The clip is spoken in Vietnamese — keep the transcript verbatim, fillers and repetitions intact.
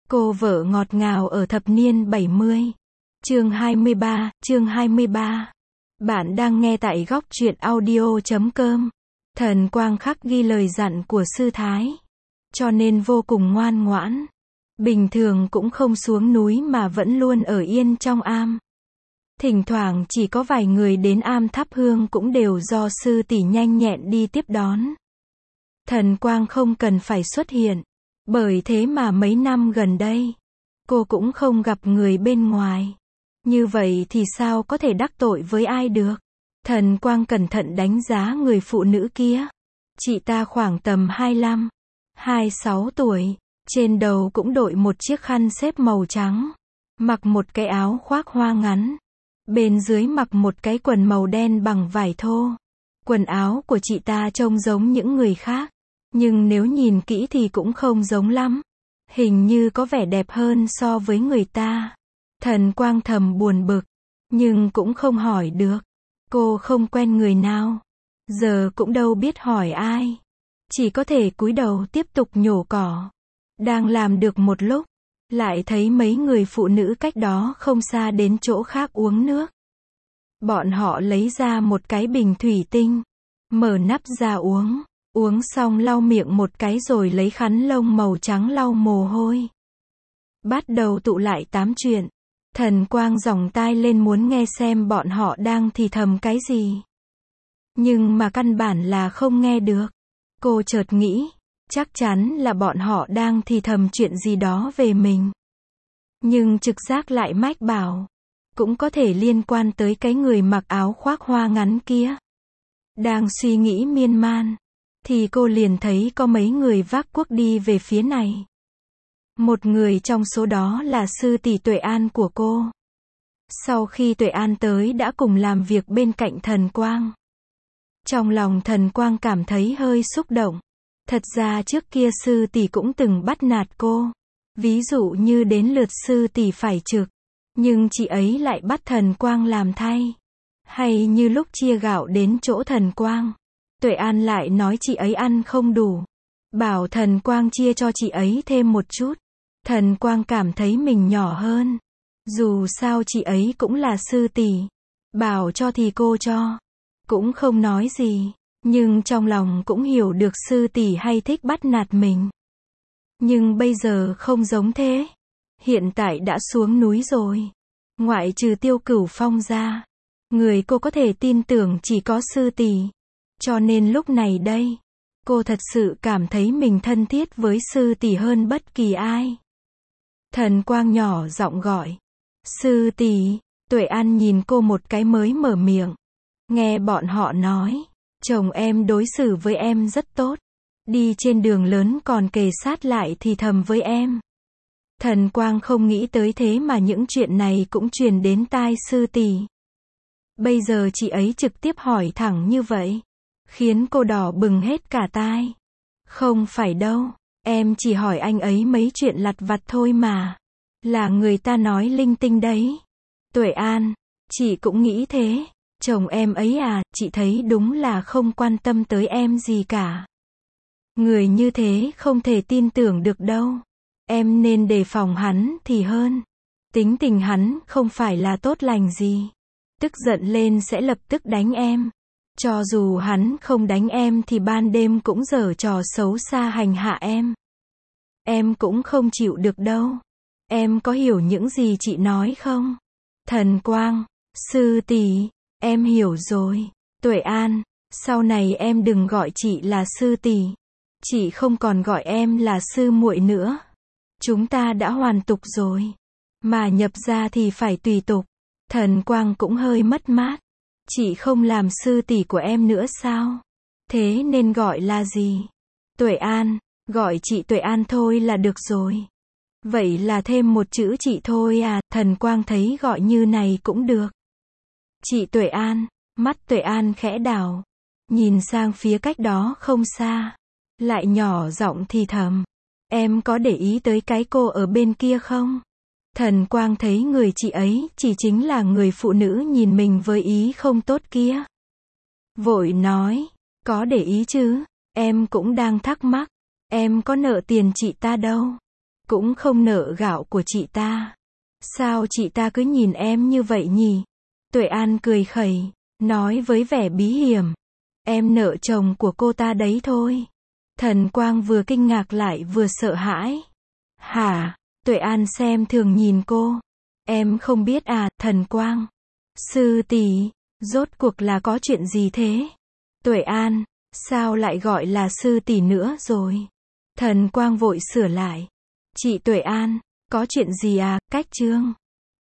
Cô vợ ngọt ngào ở thập niên bảy mươi. Chương hai mươi ba, chương hai mươi ba. Bạn đang nghe tại góc truyện audio chấm com. Thần Quang khắc ghi lời dặn của sư thái, cho nên vô cùng ngoan ngoãn. Bình thường cũng không xuống núi mà vẫn luôn ở yên trong am. Thỉnh thoảng chỉ có vài người đến am thắp hương cũng đều do sư tỷ nhanh nhẹn đi tiếp đón. Thần Quang không cần phải xuất hiện. Bởi thế mà mấy năm gần đây, cô cũng không gặp người bên ngoài. Như vậy thì sao có thể đắc tội với ai được? Thần Quang cẩn thận đánh giá người phụ nữ kia. Chị ta khoảng tầm hai mươi lăm, hai mươi sáu tuổi, trên đầu cũng đội một chiếc khăn xếp màu trắng, mặc một cái áo khoác hoa ngắn, bên dưới mặc một cái quần màu đen bằng vải thô. Quần áo của chị ta trông giống những người khác, nhưng nếu nhìn kỹ thì cũng không giống lắm. Hình như có vẻ đẹp hơn so với người ta. Thần Quang thầm buồn bực, nhưng cũng không hỏi được. Cô không quen người nào, giờ cũng đâu biết hỏi ai. Chỉ có thể cúi đầu tiếp tục nhổ cỏ. Đang làm được một lúc, lại thấy mấy người phụ nữ cách đó không xa đến chỗ khác uống nước. Bọn họ lấy ra một cái bình thủy tinh, mở nắp ra uống. Uống xong lau miệng một cái rồi lấy khăn lông màu trắng lau mồ hôi. Bắt đầu tụ lại tám chuyện. Thần Quang giòng tai lên muốn nghe xem bọn họ đang thì thầm cái gì. Nhưng mà căn bản là không nghe được. Cô chợt nghĩ, chắc chắn là bọn họ đang thì thầm chuyện gì đó về mình. Nhưng trực giác lại mách bảo, cũng có thể liên quan tới cái người mặc áo khoác hoa ngắn kia. Đang suy nghĩ miên man, thì cô liền thấy có mấy người vác cuốc đi về phía này. Một người trong số đó là sư tỷ Tuệ An của cô. Sau khi Tuệ An tới đã cùng làm việc bên cạnh Thần Quang. Trong lòng Thần Quang cảm thấy hơi xúc động. Thật ra trước kia sư tỷ cũng từng bắt nạt cô. Ví dụ như đến lượt sư tỷ phải trực, nhưng chị ấy lại bắt Thần Quang làm thay. Hay như lúc chia gạo đến chỗ Thần Quang, Tuệ An lại nói chị ấy ăn không đủ, bảo Thần Quang chia cho chị ấy thêm một chút. Thần Quang cảm thấy mình nhỏ hơn. Dù sao chị ấy cũng là sư tỷ, bảo cho thì cô cho. Cũng không nói gì, nhưng trong lòng cũng hiểu được sư tỷ hay thích bắt nạt mình. Nhưng bây giờ không giống thế. Hiện tại đã xuống núi rồi. Ngoại trừ Tiêu Cửu Phong ra, người cô có thể tin tưởng chỉ có sư tỷ. Cho nên lúc này đây, cô thật sự cảm thấy mình thân thiết với sư tỷ hơn bất kỳ ai. Thần Quang nhỏ giọng gọi, sư tỷ. Tuệ An nhìn cô một cái mới mở miệng. Nghe bọn họ nói, chồng em đối xử với em rất tốt. Đi trên đường lớn còn kề sát lại thì thầm với em. Thần Quang không nghĩ tới thế mà những chuyện này cũng truyền đến tai sư tỷ. Bây giờ chị ấy trực tiếp hỏi thẳng như vậy, khiến cô đỏ bừng hết cả tai. Không phải đâu, em chỉ hỏi anh ấy mấy chuyện lặt vặt thôi mà. Là người ta nói linh tinh đấy. Tuệ An, chị cũng nghĩ thế. Chồng em ấy à, chị thấy đúng là không quan tâm tới em gì cả. Người như thế không thể tin tưởng được đâu. Em nên đề phòng hắn thì hơn. Tính tình hắn không phải là tốt lành gì. Tức giận lên sẽ lập tức đánh em. Cho dù hắn không đánh em thì ban đêm cũng giở trò xấu xa hành hạ em. Em cũng không chịu được đâu. Em có hiểu những gì chị nói không? Thần Quang, sư tỷ, em hiểu rồi. Tuệ An, sau này em đừng gọi chị là sư tỷ. Chị không còn gọi em là sư muội nữa. Chúng ta đã hoàn tục rồi. Mà nhập gia thì phải tùy tục. Thần Quang cũng hơi mất mát. Chị không làm sư tỷ của em nữa sao? Thế nên gọi là gì? Tuệ An, gọi chị Tuệ An thôi là được rồi. Vậy là thêm một chữ chị thôi à? Thần Quang thấy gọi như này cũng được. Chị Tuệ An, mắt Tuệ An khẽ đảo, nhìn sang phía cách đó không xa, lại nhỏ giọng thì thầm. Em có để ý tới cái cô ở bên kia không? Thần Quang thấy người chị ấy chỉ chính là người phụ nữ nhìn mình với ý không tốt kia. Vội nói, có để ý chứ, em cũng đang thắc mắc, em có nợ tiền chị ta đâu. cũng không nợ gạo của chị ta. Sao chị ta cứ nhìn em như vậy nhỉ? Tuệ An cười khẩy, nói với vẻ bí hiểm. Em nợ chồng của cô ta đấy thôi. Thần Quang vừa kinh ngạc lại vừa sợ hãi. Hả? Tuệ An xem thường nhìn cô. Em không biết à, Thần Quang. Sư tỷ, rốt cuộc là có chuyện gì thế? Tuệ An, sao lại gọi là sư tỷ nữa rồi? Thần Quang vội sửa lại. Chị Tuệ An, có chuyện gì à, Cách Trương?